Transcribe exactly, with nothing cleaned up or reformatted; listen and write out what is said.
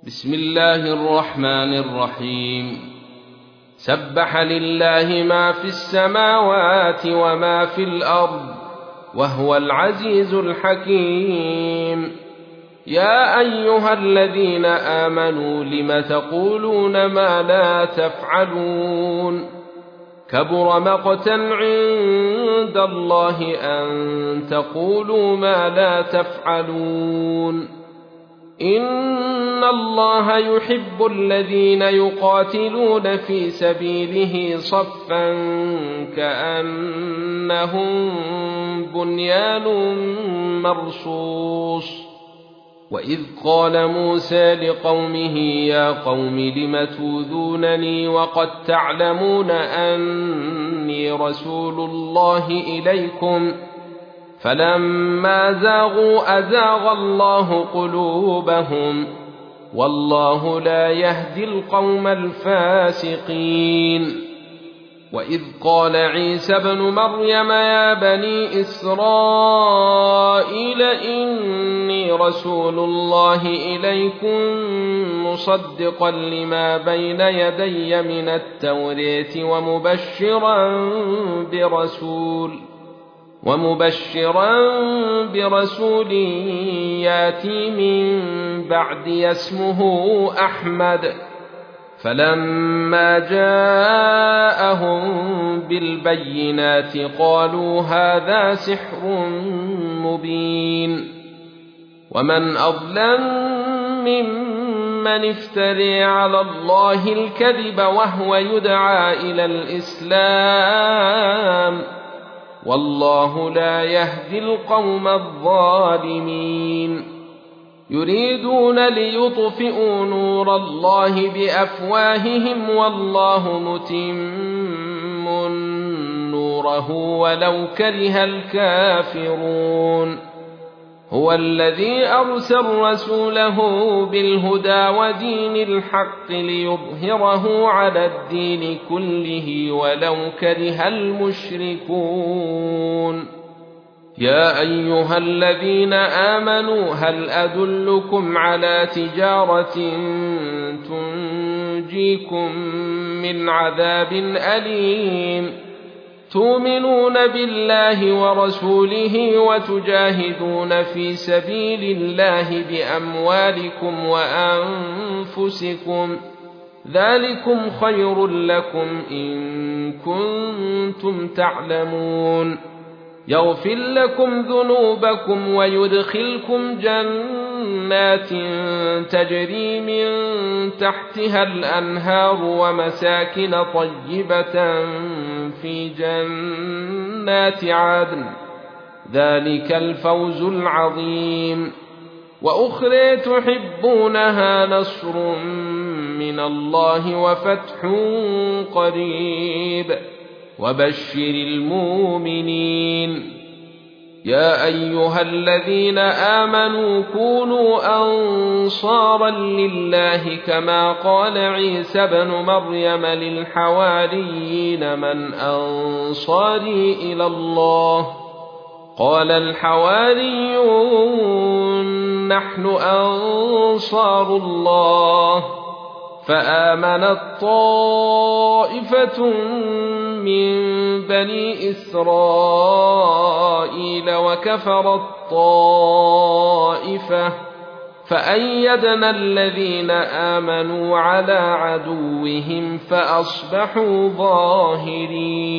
بسم الله الرحمن الرحيم. سبح لله ما في السماوات وما في الأرض وهو العزيز الحكيم. يا أيها الذين آمنوا لم تقولون ما لا تفعلون؟ كبر مقتا عند الله أن تقولوا ما لا تفعلون. إن الله يحب الذين يقاتلون في سبيله صفا كأنهم بنيان مرصوص. وإذ قال موسى لقومه يا قوم لم تؤذونني وقد تعلمون أني رسول الله إليكم فلما زاغوا أزاغ الله قلوبهم والله لا يهدي القوم الفاسقين. وإذ قال عيسى ابن مريم يا بني إسرائيل إني رسول الله إليكم مصدقا لما بين يدي من التوراة ومبشرا برسول ومبشرا برسول ياتي من بعدي اسمه أحمد. فلما جاءهم بالبينات قالوا هذا سحر مبين. ومن أظلم ممن افترى على الله الكذب وهو يدعى إلى الإسلام والله لا يهدي القوم الظالمين. يريدون ليطفئوا نور الله بأفواههم والله متم نوره ولو كره الكافرون. هو الذي أرسل رسوله بالهدى ودين الحق ليظهره على الدين كله ولو كره المشركون. يا أيها الذين آمنوا هل أدلكم على تجارة تنجيكم من عذاب أليم تؤمنون بالله ورسوله وتجاهدون في سبيل الله بأموالكم وأنفسكم ذلكم خير لكم إن كنتم تعلمون. يغفر لكم ذنوبكم ويدخلكم جنات تجري من تحتها الأنهار ومساكن طيبة في جنات عدن ذلك الفوز العظيم. وأخرى تحبونها نصر من الله وفتح قريب وبشر المؤمنين. يا أيها الذين آمنوا كونوا أنصارا لله كما قال عيسى ابن مريم للحواريين من أنصاري إلى الله قال الحواريون نحن أنصار الله. فآمنت طائفة من بني إسرائيل وكفرت طائفة فأيدنا الذين آمنوا على عدوهم فأصبحوا ظاهرين.